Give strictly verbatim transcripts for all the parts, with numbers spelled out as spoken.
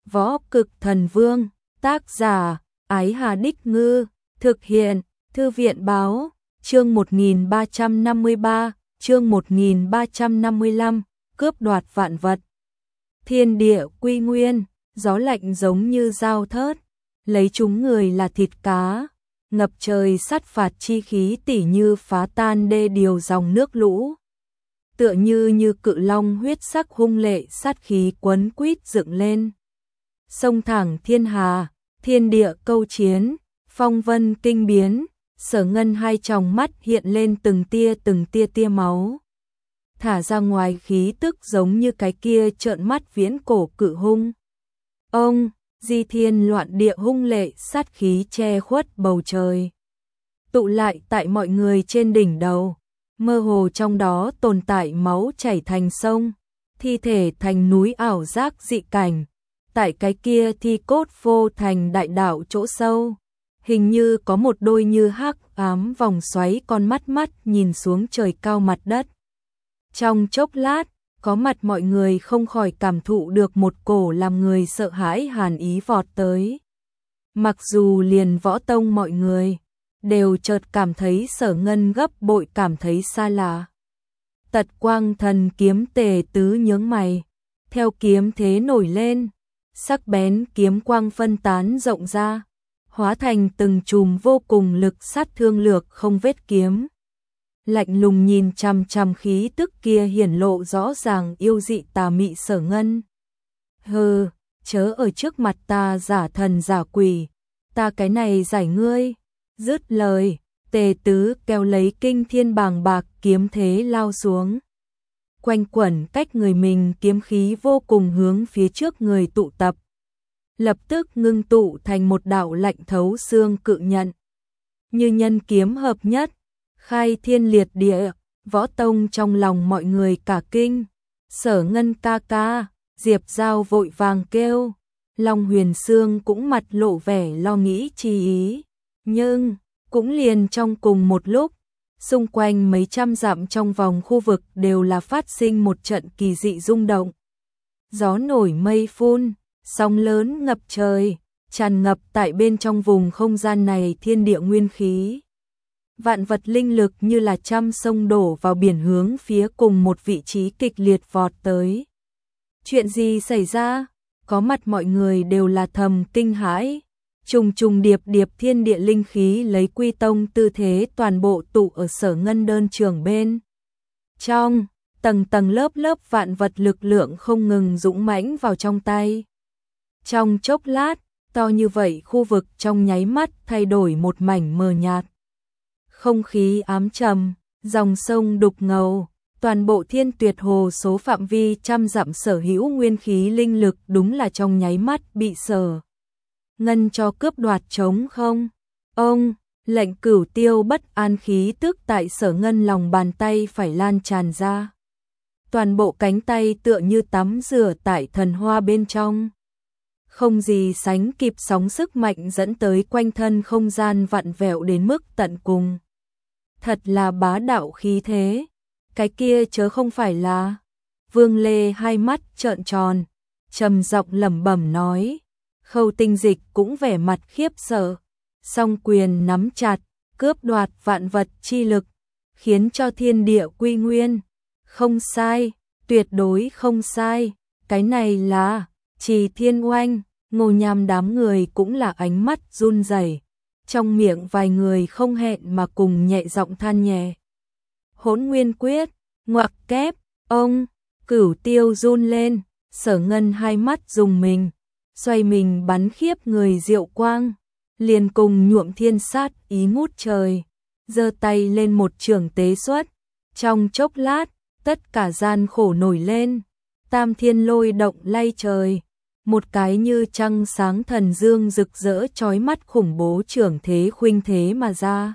Võ Cực Thần Vương, tác giả, Ái Hà Đích Ngư, thực hiện, Thư viện Báo, chương một nghìn ba trăm năm mươi ba, chương một nghìn ba trăm năm mươi lăm, cướp đoạt vạn vật. Thiên địa quy nguyên, gió lạnh giống như dao thớt, lấy chúng người là thịt cá, ngập trời sát phạt chi khí tỉ như phá tan đê điều dòng nước lũ. Tựa như như cự long huyết sắc hung lệ sát khí quấn quýt dựng lên. Sông thẳng thiên hà, thiên địa câu chiến, phong vân kinh biến, Sở Ngân hai tròng mắt hiện lên từng tia từng tia tia máu. Thả ra ngoài khí tức giống như cái kia trợn mắt viễn cổ cự hung. Ông, di thiên loạn địa hung lệ sát khí che khuất bầu trời. Tụ lại tại mọi người trên đỉnh đầu, mơ hồ trong đó tồn tại máu chảy thành sông, thi thể thành núi ảo giác dị cảnh. Tại cái kia thi cốt phô thành đại đạo chỗ sâu, hình như có một đôi như hắc ám vòng xoáy con mắt mắt nhìn xuống trời cao mặt đất. Trong chốc lát, có mặt mọi người không khỏi cảm thụ được một cổ làm người sợ hãi hàn ý vọt tới. Mặc dù liền võ tông mọi người đều chợt cảm thấy Sở Ngân gấp bội cảm thấy xa lạ. Tật quang thần kiếm tề tứ nhướng mày, theo kiếm thế nổi lên, sắc bén kiếm quang phân tán rộng ra, hóa thành từng chùm vô cùng lực sát thương lược không vết kiếm. Lạnh lùng nhìn chằm chằm khí tức kia hiển lộ rõ ràng yêu dị tà mị Sở Ngân. Hừ, chớ ở trước mặt ta giả thần giả quỷ, ta cái này giải ngươi. Dứt lời, tề tứ kéo lấy kinh thiên bàng bạc kiếm thế lao xuống. Quanh quẩn cách người mình kiếm khí vô cùng hướng phía trước người tụ tập. Lập tức ngưng tụ thành một đạo lạnh thấu xương cự nhận. Như nhân kiếm hợp nhất, khai thiên liệt địa, võ tông trong lòng mọi người cả kinh. Sở Ngân ca ca, Diệp Giao vội vàng kêu. Long Huyền Sương cũng mặt lộ vẻ lo nghĩ chi ý. Nhưng, cũng liền trong cùng một lúc, xung quanh mấy trăm dặm trong vòng khu vực đều là phát sinh một trận kỳ dị rung động. Gió nổi mây phun, sóng lớn ngập trời, tràn ngập tại bên trong vùng không gian này thiên địa nguyên khí. Vạn vật linh lực như là trăm sông đổ vào biển hướng phía cùng một vị trí kịch liệt vọt tới. Chuyện gì xảy ra? Có mặt mọi người đều là thầm kinh hãi. Trùng trùng điệp điệp thiên địa linh khí lấy quy tông tư thế toàn bộ tụ ở Sở Ngân đơn trường bên. Trong, tầng tầng lớp lớp vạn vật lực lượng không ngừng dũng mãnh vào trong tay. Trong chốc lát, to như vậy khu vực trong nháy mắt thay đổi một mảnh mờ nhạt. Không khí ám trầm, dòng sông đục ngầu, toàn bộ thiên tuyệt hồ số phạm vi trăm dặm sở hữu nguyên khí linh lực đúng là trong nháy mắt bị Sở Ngân cho cướp đoạt trống không. Ông, lệnh cửu tiêu bất an khí tức tại Sở Ngân lòng bàn tay phải lan tràn ra. Toàn bộ cánh tay tựa như tắm rửa tại thần hoa bên trong. Không gì sánh kịp sóng sức mạnh dẫn tới quanh thân không gian vặn vẹo đến mức tận cùng. Thật là bá đạo khí thế. Cái kia chớ không phải là. Vương Lê hai mắt trợn tròn, trầm giọng lẩm bẩm nói. Khâu Tinh Dịch cũng vẻ mặt khiếp sợ, song quyền nắm chặt, cướp đoạt vạn vật chi lực, khiến cho thiên địa quy nguyên. Không sai, tuyệt đối không sai, cái này là Trì Thiên Oanh. Ngô Nham đám người cũng là ánh mắt run rẩy, trong miệng vài người không hẹn mà cùng nhẹ giọng than nhẹ. Hỗn Nguyên Quyết, ngoặc kép, ông, cửu tiêu run lên, Sở Ngân hai mắt dùng mình, xoay mình bắn khiếp người diệu quang, liền cùng nhuộm thiên sát ý ngút trời, giơ tay lên một trường tế xuất. Trong chốc lát, tất cả gian khổ nổi lên, tam thiên lôi động lay trời. Một cái như trăng sáng thần dương rực rỡ chói mắt khủng bố trưởng thế khuynh thế mà ra.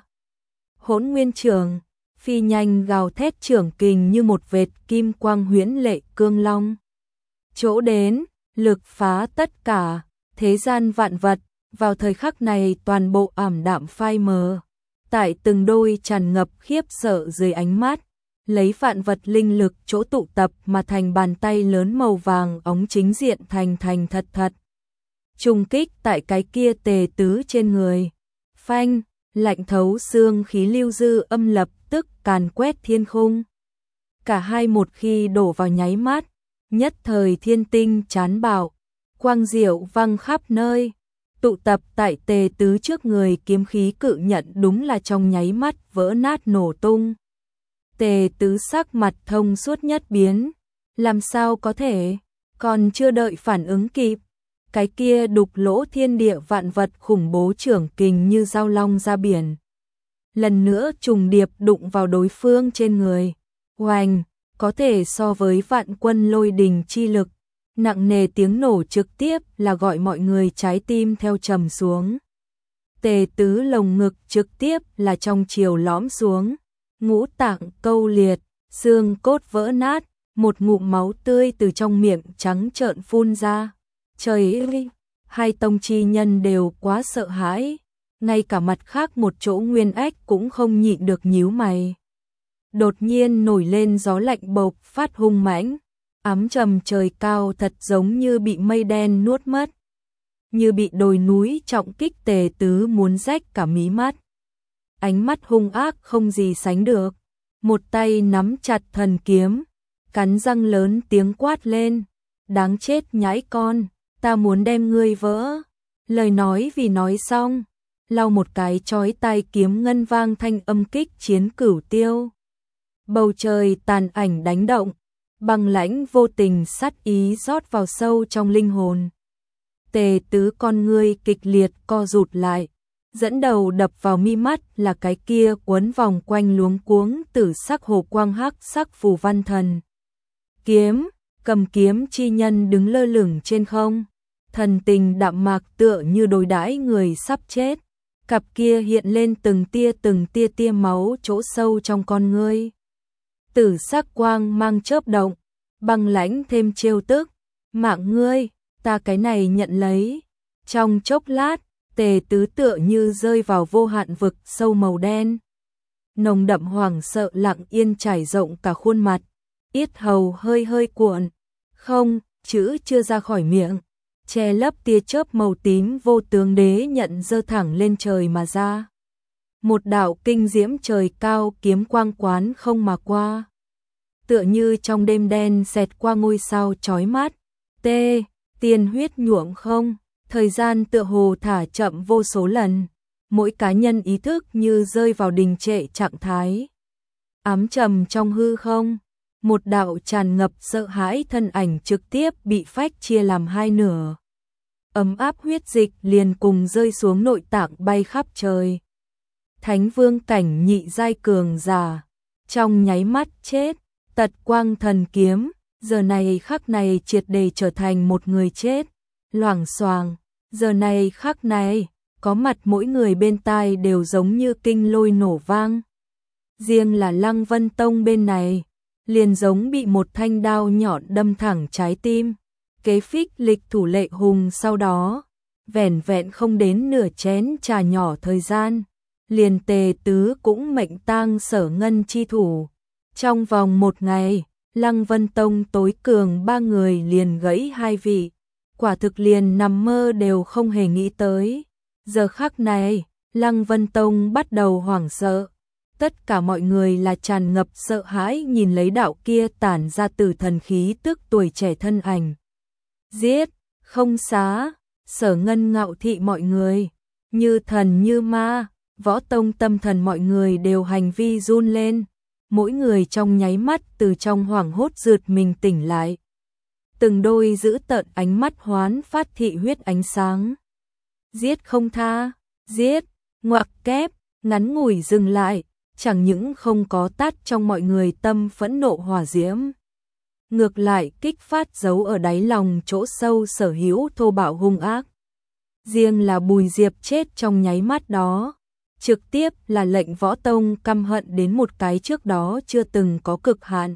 Hỗn Nguyên Trường, phi nhanh gào thét trưởng kình như một vệt kim quang huyễn lệ cương long. Chỗ đến, lực phá tất cả, thế gian vạn vật, vào thời khắc này toàn bộ ảm đạm phai mờ. Tại từng đôi tràn ngập khiếp sợ dưới ánh mắt, lấy vạn vật linh lực chỗ tụ tập mà thành bàn tay lớn màu vàng óng chính diện thành thành thật thật. trùng kích tại cái kia Tề Tứ trên người. Phanh, lạnh thấu xương khí lưu dư âm lập tức càn quét thiên khung. Cả hai một khi đổ vào nháy mắt, nhất thời thiên tinh chán bạo, quang diệu văng khắp nơi. Tụ tập tại Tề Tứ trước người kiếm khí cự nhận đúng là trong nháy mắt vỡ nát nổ tung. Tề Tứ sắc mặt thông suốt nhất biến, làm sao có thể, còn chưa đợi phản ứng kịp, cái kia đục lỗ thiên địa vạn vật khủng bố trưởng kình như dao long ra biển. Lần nữa trùng điệp đụng vào đối phương trên người, oanh, có thể so với vạn quân lôi đình chi lực. Nặng nề tiếng nổ trực tiếp là gọi mọi người trái tim theo trầm xuống. Tề Tứ lồng ngực trực tiếp là trong chiều lõm xuống, ngũ tạng câu liệt, xương cốt vỡ nát, một ngụm máu tươi từ trong miệng trắng trợn phun ra. Trời ơi, hai tông chi nhân đều quá sợ hãi, ngay cả mặt khác một chỗ Nguyên Ách cũng không nhịn được nhíu mày. Đột nhiên nổi lên gió lạnh bộc phát hung mãnh, ám trầm trời cao thật giống như bị mây đen nuốt mất, như bị đồi núi trọng kích. Tề Tứ muốn rách cả mí mắt, ánh mắt hung ác không gì sánh được, một tay nắm chặt thần kiếm, cắn răng lớn tiếng quát lên, đáng chết nhãi con, ta muốn đem ngươi vỡ. Lời nói vì nói xong, lau một cái chói tai kiếm ngân vang thanh âm kích chiến cửu tiêu. Bầu trời tàn ảnh đánh động, băng lãnh vô tình sát ý rót vào sâu trong linh hồn. Tề Tứ con ngươi kịch liệt co rụt lại, dẫn đầu đập vào mi mắt là cái kia quấn vòng quanh luống cuống tử sắc hồ quang hắc sắc phù văn thần kiếm. Cầm kiếm chi nhân đứng lơ lửng trên không, thần tình đạm mạc tựa như đối đãi người sắp chết. Cặp kia hiện lên từng tia từng tia tia máu chỗ sâu trong con ngươi. Tử sắc quang mang chớp động, băng lãnh thêm trêu tức, mạng ngươi, ta cái này nhận lấy. Trong chốc lát, Tề Tứ tựa như rơi vào vô hạn vực sâu màu đen. Nồng đậm hoảng sợ lặng yên trải rộng cả khuôn mặt, yết hầu hơi hơi cuộn, không, chữ chưa ra khỏi miệng, che lấp tia chớp màu tím vô tướng đế nhận giơ thẳng lên trời mà ra. Một đạo kinh diễm trời cao kiếm quang quán không mà qua, tựa như trong đêm đen xẹt qua ngôi sao chói mắt. Tê, tiền huyết nhuộm không, thời gian tựa hồ thả chậm vô số lần, mỗi cá nhân ý thức như rơi vào đình trệ trạng thái. Ám trầm trong hư không, một đạo tràn ngập sợ hãi thân ảnh trực tiếp bị phách chia làm hai nửa. Ấm áp huyết dịch liền cùng rơi xuống nội tạng bay khắp trời. Thánh vương cảnh nhị giai cường giả, trong nháy mắt chết. Tật quang thần kiếm, giờ này khắc này triệt để trở thành một người chết. Loảng xoàng, giờ này khắc này, có mặt mỗi người bên tai đều giống như kinh lôi nổ vang. Riêng là Lăng Vân Tông bên này, liền giống bị một thanh đao nhọn đâm thẳng trái tim. Kế phích lịch thủ Lệ Hùng sau đó, vẻn vẹn không đến nửa chén trà nhỏ thời gian, liền Tề Tứ cũng mệnh tang Sở Ngân chi thủ. Trong vòng một ngày, Lăng Vân Tông tối cường ba người liền gãy hai vị, quả thực liền nằm mơ đều không hề nghĩ tới. Giờ khắc này, Lăng Vân Tông bắt đầu hoảng sợ. Tất cả mọi người là tràn ngập sợ hãi nhìn lấy đạo kia tản ra từ thần khí tức tuổi trẻ thân ảnh. Giết, không xá, Sở Ngân ngạo thị mọi người, như thần như ma, Võ Tông tâm thần mọi người đều hành vi run lên. Mỗi người trong nháy mắt từ trong hoảng hốt rượt mình tỉnh lại. Từng đôi giữ tợn ánh mắt hoán phát thị huyết ánh sáng. Giết không tha, giết, ngoặc kép, ngắn ngủi dừng lại, chẳng những không có tắt trong mọi người tâm phẫn nộ hỏa diễm. Ngược lại kích phát giấu ở đáy lòng chỗ sâu sở hữu thô bạo hung ác. Riêng là Bùi Diệp chết trong nháy mắt đó, trực tiếp là lệnh Võ Tông căm hận đến một cái trước đó chưa từng có cực hạn.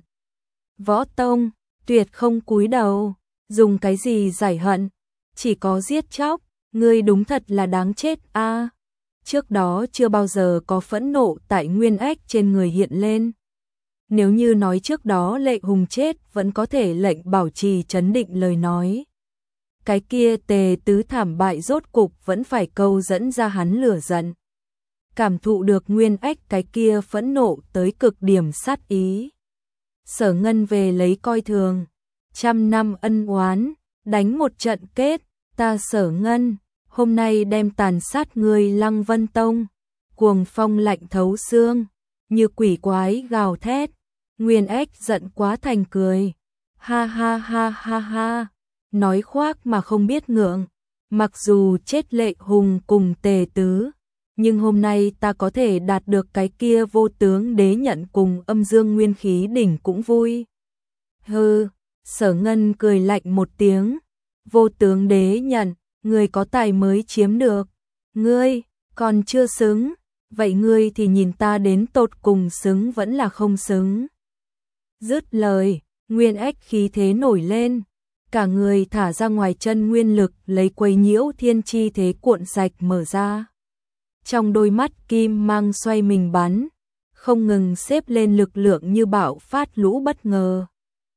Võ Tông, tuyệt không cúi đầu, dùng cái gì giải hận, chỉ có giết chóc, ngươi đúng thật là đáng chết a. À, trước đó chưa bao giờ có phẫn nộ tại Nguyên Ách trên người hiện lên. Nếu như nói trước đó Lệ Hùng chết vẫn có thể lệnh bảo trì trấn định lời nói. cái kia Tề Tứ thảm bại rốt cục vẫn phải câu dẫn ra hắn lửa giận. Cảm thụ được Nguyên Ách cái kia phẫn nộ tới cực điểm sát ý. Sở Ngân về lấy coi thường, trăm năm ân oán, đánh một trận kết, ta Sở Ngân, hôm nay đem tàn sát người Lăng Vân Tông. Cuồng phong lạnh thấu xương, như quỷ quái gào thét. Nguyên Ách giận quá thành cười. Ha ha ha ha ha, nói khoác mà không biết ngượng. Mặc dù chết Lệ Hùng cùng Tề Tứ, nhưng hôm nay ta có thể đạt được cái kia vô tướng đế nhận cùng âm dương nguyên khí đỉnh cũng vui. Hừ, Sở Ngân cười lạnh một tiếng. Vô tướng đế nhận, người có tài mới chiếm được. Ngươi, còn chưa xứng, vậy ngươi thì nhìn ta đến tột cùng xứng vẫn là không xứng. Dứt lời, Nguyên Ách khí thế nổi lên, cả người thả ra ngoài chân nguyên lực lấy quấy nhiễu thiên chi thế cuộn sạch mở ra. Trong đôi mắt kim mang xoay mình bắn, không ngừng xếp lên lực lượng như bạo phát lũ bất ngờ.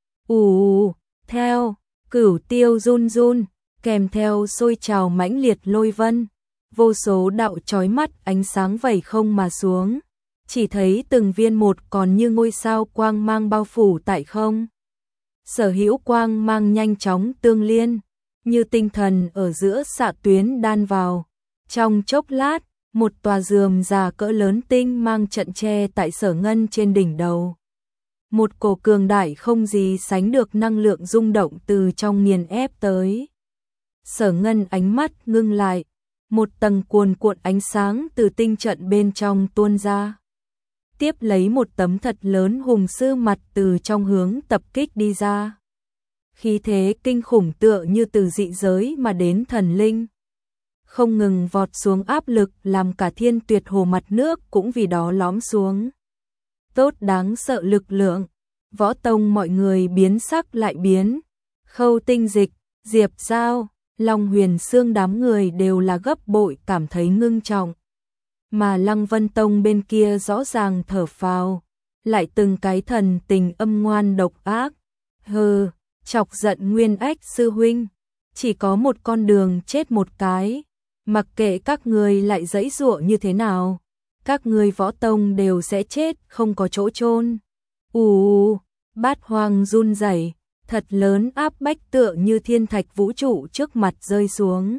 Ù, theo, cửu tiêu run run, kèm theo sôi trào mãnh liệt lôi vân, vô số đạo chói mắt ánh sáng vẩy không mà xuống, chỉ thấy từng viên một còn như ngôi sao quang mang bao phủ tại không. Sở hữu quang mang nhanh chóng tương liên, như tinh thần ở giữa xạ tuyến đan vào. Trong chốc lát, một tòa rườm rà cỡ lớn tinh mang trận che tại Sở Ngân trên đỉnh đầu. Một cổ cường đại không gì sánh được năng lượng rung động từ trong nghiền ép tới. Sở Ngân ánh mắt ngưng lại, một tầng cuồn cuộn ánh sáng từ tinh trận bên trong tuôn ra. Tiếp lấy một tấm thật lớn hùng sư mặt từ trong hướng tập kích đi ra. Khí thế kinh khủng tựa như từ dị giới mà đến thần linh. Không ngừng vọt xuống áp lực làm cả thiên tuyệt hồ mặt nước cũng vì đó lõm xuống. Tốt đáng sợ lực lượng, Võ Tông mọi người biến sắc lại biến. Khâu Tinh Dịch, Diệp Giao, Long Huyền Xương đám người đều là gấp bội cảm thấy ngưng trọng. Mà Lăng Vân Tông bên kia rõ ràng thở phào, lại từng cái thần tình âm ngoan độc ác. Hừ, chọc giận Nguyên Ách sư huynh, chỉ có một con đường chết một cái, mặc kệ các người lại giãy giụa như thế nào, các người Võ Tông đều sẽ chết không có chỗ chôn. Ù, Bát Hoang run rẩy, thật lớn áp bách tựa như thiên thạch vũ trụ trước mặt rơi xuống.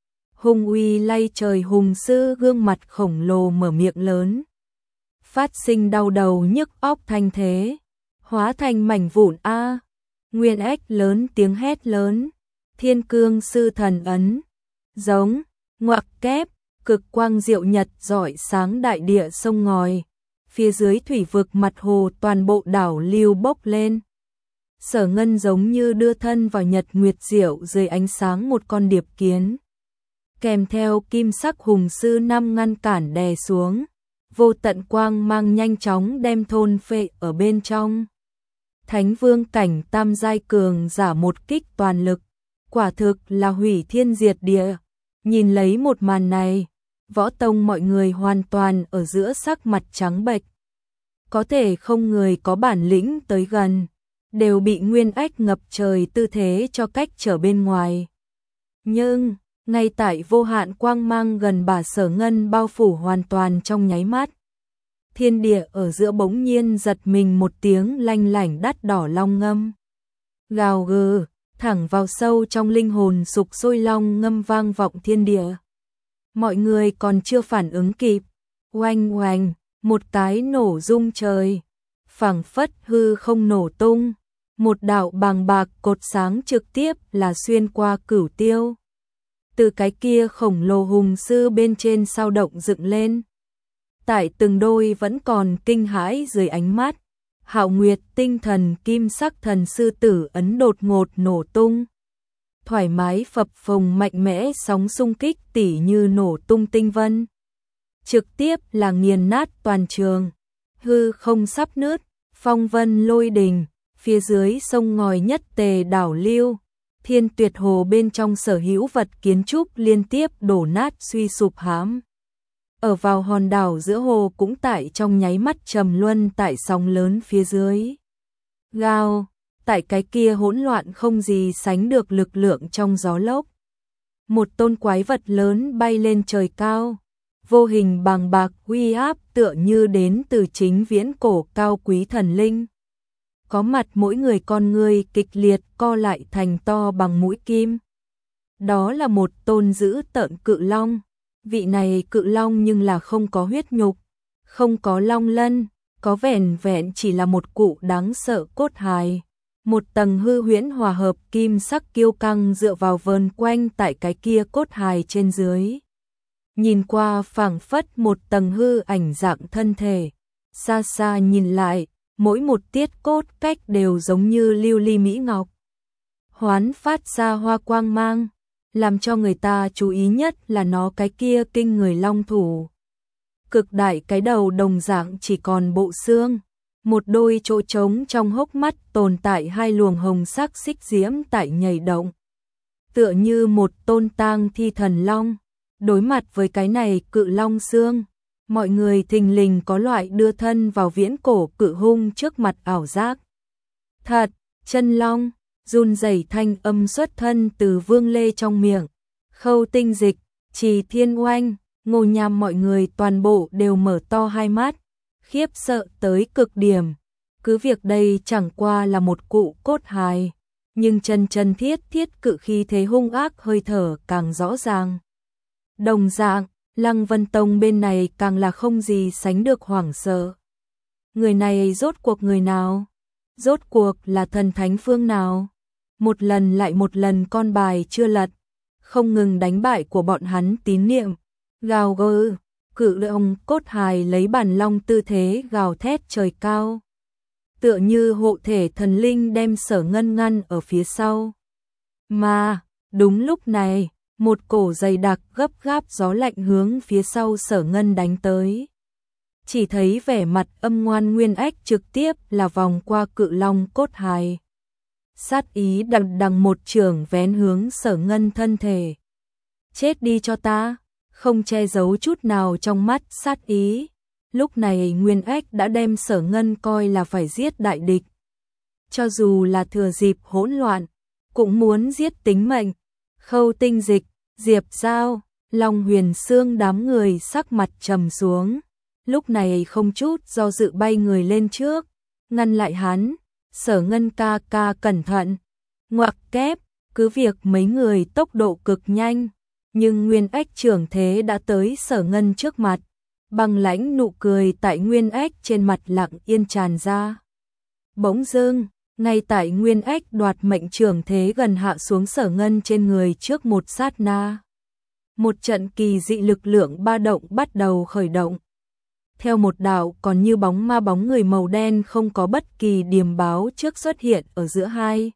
Hung uy lay trời hùng sư gương mặt khổng lồ mở miệng lớn. Phát sinh đau đầu nhức óc thanh thế, hóa thành mảnh vụn a. Nguyên Ách lớn tiếng hét lớn, Thiên Cương sư thần ấn, giống, ngoặc kép, cực quang diệu nhật rọi sáng đại địa sông ngòi, phía dưới thủy vực mặt hồ toàn bộ đảo lưu bốc lên. Sở Ngân giống như đưa thân vào nhật nguyệt diệu dưới ánh sáng một con điệp kiến. Kèm theo kim sắc hùng sư năm ngăn cản đè xuống, vô tận quang mang nhanh chóng đem thôn phệ ở bên trong. Thánh vương cảnh tam giai cường giả một kích toàn lực, quả thực là hủy thiên diệt địa. Nhìn lấy một màn này, Võ Tông mọi người hoàn toàn ở giữa sắc mặt trắng bệch. Có thể không người có bản lĩnh tới gần, đều bị Nguyên Ách ngập trời tư thế cho cách trở bên ngoài. Nhưng ngay tại vô hạn quang mang gần bà Sở Ngân bao phủ hoàn toàn trong nháy mắt, thiên địa ở giữa bỗng nhiên giật mình một tiếng lanh lảnh đắt đỏ long ngâm. Gào gừ, thẳng vào sâu trong linh hồn sục sôi long ngâm vang vọng thiên địa. Mọi người còn chưa phản ứng kịp, oanh oanh, một cái nổ rung trời, phảng phất hư không nổ tung, một đạo bàng bạc cột sáng trực tiếp là xuyên qua cửu tiêu. Từ cái kia khổng lồ hùng sư bên trên sao động dựng lên. Tại từng đôi vẫn còn kinh hãi dưới ánh mắt, Hạo Nguyệt tinh thần kim sắc thần sư tử ấn đột ngột nổ tung. Thoải mái phập phồng mạnh mẽ sóng xung kích tỉ như nổ tung tinh vân. Trực tiếp là nghiền nát toàn trường, hư không sắp nứt, phong vân lôi đình, phía dưới sông ngòi nhất tề đảo lưu. Thiên tuyệt hồ bên trong sở hữu vật kiến trúc liên tiếp đổ nát suy sụp hãm. Ở vào hòn đảo giữa hồ cũng tại trong nháy mắt trầm luân tại sóng lớn phía dưới. Gào, tại cái kia hỗn loạn không gì sánh được lực lượng trong gió lốc. Một tôn quái vật lớn bay lên trời cao, vô hình bàng bạc uy áp tựa như đến từ chính viễn cổ cao quý thần linh. Có mặt mỗi người con người kịch liệt co lại thành to bằng mũi kim. Đó là một tôn dữ tợn cự long. Vị này cự long nhưng là không có huyết nhục, không có long lân, có vẻn vẹn chỉ là một cụ đáng sợ cốt hài. Một tầng hư huyễn hòa hợp kim sắc kiêu căng dựa vào vờn quanh tại cái kia cốt hài trên dưới. Nhìn qua phảng phất một tầng hư ảnh dạng thân thể. Xa xa nhìn lại, mỗi một tiết cốt cách đều giống như lưu ly mỹ ngọc. Hoán phát ra hoa quang mang, làm cho người ta chú ý nhất là nó cái kia kinh người long thủ. Cực đại cái đầu đồng dạng chỉ còn bộ xương, một đôi chỗ trống trong hốc mắt tồn tại hai luồng hồng sắc xích diễm tại nhảy động. Tựa như một tôn tang thi thần long, đối mặt với cái này cự long xương, mọi người thình lình có loại đưa thân vào viễn cổ cự hung trước mặt ảo giác. Thật, chân long, run rẩy thanh âm xuất thân từ Vương Lê trong miệng. Khâu Tinh Dịch, Trì Thiên Oanh, Ngô Nham mọi người toàn bộ đều mở to hai mắt, khiếp sợ tới cực điểm. Cứ việc đây chẳng qua là một cụ cốt hài, nhưng chân chân thiết thiết cự khí thế hung ác hơi thở càng rõ ràng. Đồng dạng, Lăng Vân Tông bên này càng là không gì sánh được hoảng sợ. Người này rốt cuộc người nào? Rốt cuộc là thần thánh phương nào? Một lần lại một lần con bài chưa lật, không ngừng đánh bại của bọn hắn tín niệm. Gào gừ, cự long cốt hài lấy bản long tư thế gào thét trời cao. Tựa như hộ thể thần linh đem Sở Ngân ngăn ở phía sau. Mà, đúng lúc này, một cổ dày đặc gấp gáp gió lạnh hướng phía sau Sở Ngân đánh tới. Chỉ thấy vẻ mặt âm ngoan Nguyên Ách trực tiếp là vòng qua cự long cốt hài. Sát ý đằng đằng một trường vén hướng Sở Ngân thân thể. Chết đi cho ta, không che giấu chút nào trong mắt sát ý. Lúc này Nguyên Ách đã đem Sở Ngân coi là phải giết đại địch. Cho dù là thừa dịp hỗn loạn, cũng muốn giết tính mệnh. Khâu Tinh Dịch, Diệp Giao, Long Huyền Sương đám người sắc mặt trầm xuống. Lúc này không chút do dự bay người lên trước, ngăn lại hắn. Sở Ngân ca ca cẩn thận. Ngoặc kép, cứ việc mấy người tốc độ cực nhanh, nhưng Nguyên Ách trưởng thế đã tới Sở Ngân trước mặt. Băng lãnh nụ cười tại Nguyên Ách trên mặt lặng yên tràn ra. Bỗng dưng, ngay tại Nguyên Ách đoạt mệnh trưởng thế gần hạ xuống Sở Ngân trên người trước một sát na. Một trận kỳ dị lực lượng ba động bắt đầu khởi động. Theo một đạo còn như bóng ma bóng người màu đen không có bất kỳ điềm báo trước xuất hiện ở giữa hai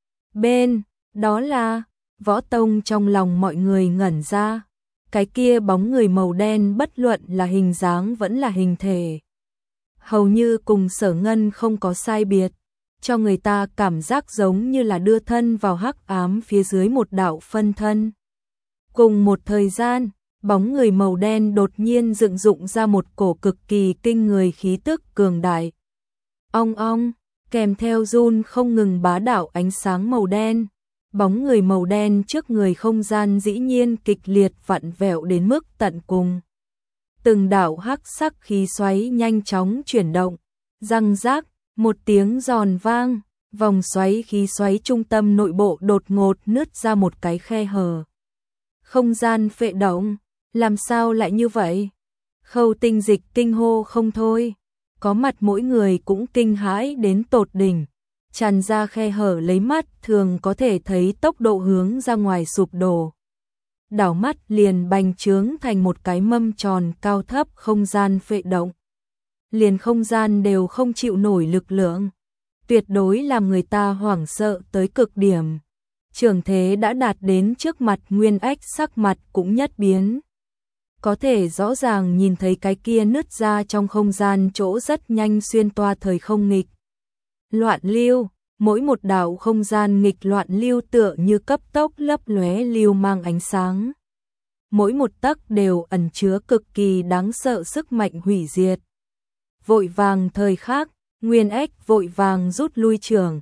bên, đó là Võ Tông. Trong lòng mọi người ngẩn ra, cái kia bóng người màu đen bất luận là hình dáng vẫn là hình thể, hầu như cùng Sở Ngân không có sai biệt, cho người ta cảm giác giống như là đưa thân vào hắc ám phía dưới một đạo phân thân. Cùng một thời gian, bóng người màu đen đột nhiên dựng dụng ra một cổ cực kỳ kinh người khí tức cường đại. Ong ong, kèm theo run không ngừng bá đạo ánh sáng màu đen. Bóng người màu đen trước người không gian dĩ nhiên kịch liệt vặn vẹo đến mức tận cùng. Từng đạo hắc sắc khí xoáy nhanh chóng chuyển động. Răng rác, một tiếng giòn vang, vòng xoáy khí xoáy trung tâm nội bộ đột ngột nứt ra một cái khe hở. Không gian phệ động, làm sao lại như vậy? Khâu Tinh Dịch kinh hô không thôi, có mặt mỗi người cũng kinh hãi đến tột đỉnh, tràn ra khe hở lấy mắt thường có thể thấy tốc độ hướng ra ngoài sụp đổ. Đảo mắt liền bành trướng thành một cái mâm tròn cao thấp không gian phệ động. Liền không gian đều không chịu nổi lực lượng, tuyệt đối làm người ta hoảng sợ tới cực điểm. Trường thế đã đạt đến trước mặt Nguyên Ách, sắc mặt cũng nhất biến. Có thể rõ ràng nhìn thấy cái kia nứt ra trong không gian chỗ rất nhanh xuyên toa thời không nghịch loạn lưu, mỗi một đạo không gian nghịch loạn lưu tựa như cấp tốc lấp lóe lưu mang ánh sáng. Mỗi một tấc đều ẩn chứa cực kỳ đáng sợ sức mạnh hủy diệt. Vội vàng thời khắc, Nguyên Ách vội vàng rút lui trường,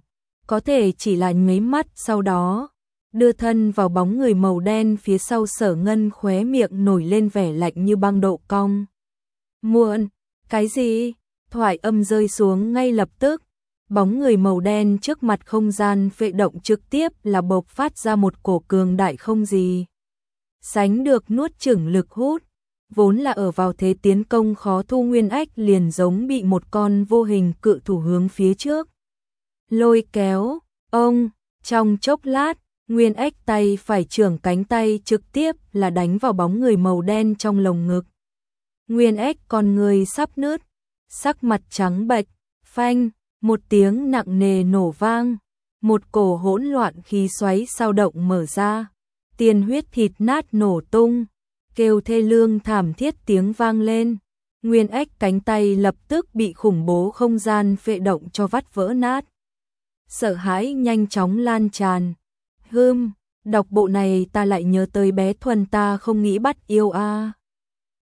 có thể chỉ là nháy mắt sau đó, đưa thân vào bóng người màu đen phía sau Sở Ngân, khóe miệng nổi lên vẻ lạnh như băng độ cong. Muộn, cái gì? Thoại âm rơi xuống ngay lập tức, bóng người màu đen trước mặt không gian phệ động trực tiếp là bộc phát ra một cổ cường đại không gì sánh được nuốt chửng lực hút, vốn là ở vào thế tiến công khó thu Nguyên Ách liền giống bị một con vô hình cự thủ hướng phía trước lôi kéo. Ông, trong chốc lát, Nguyên Ách tay phải trưởng cánh tay trực tiếp là đánh vào bóng người màu đen trong lồng ngực. Nguyên Ách con người sắp nứt, sắc mặt trắng bệch, phanh, một tiếng nặng nề nổ vang, một cổ hỗn loạn khí xoáy sao động mở ra, tiền huyết thịt nát nổ tung, kêu thê lương thảm thiết tiếng vang lên. Nguyên Ách cánh tay lập tức bị khủng bố không gian phệ động cho vắt vỡ nát. Sợ hãi nhanh chóng lan tràn. Hừm, đọc bộ này ta lại nhớ tới bé Thuần, ta không nghĩ bắt yêu a. À.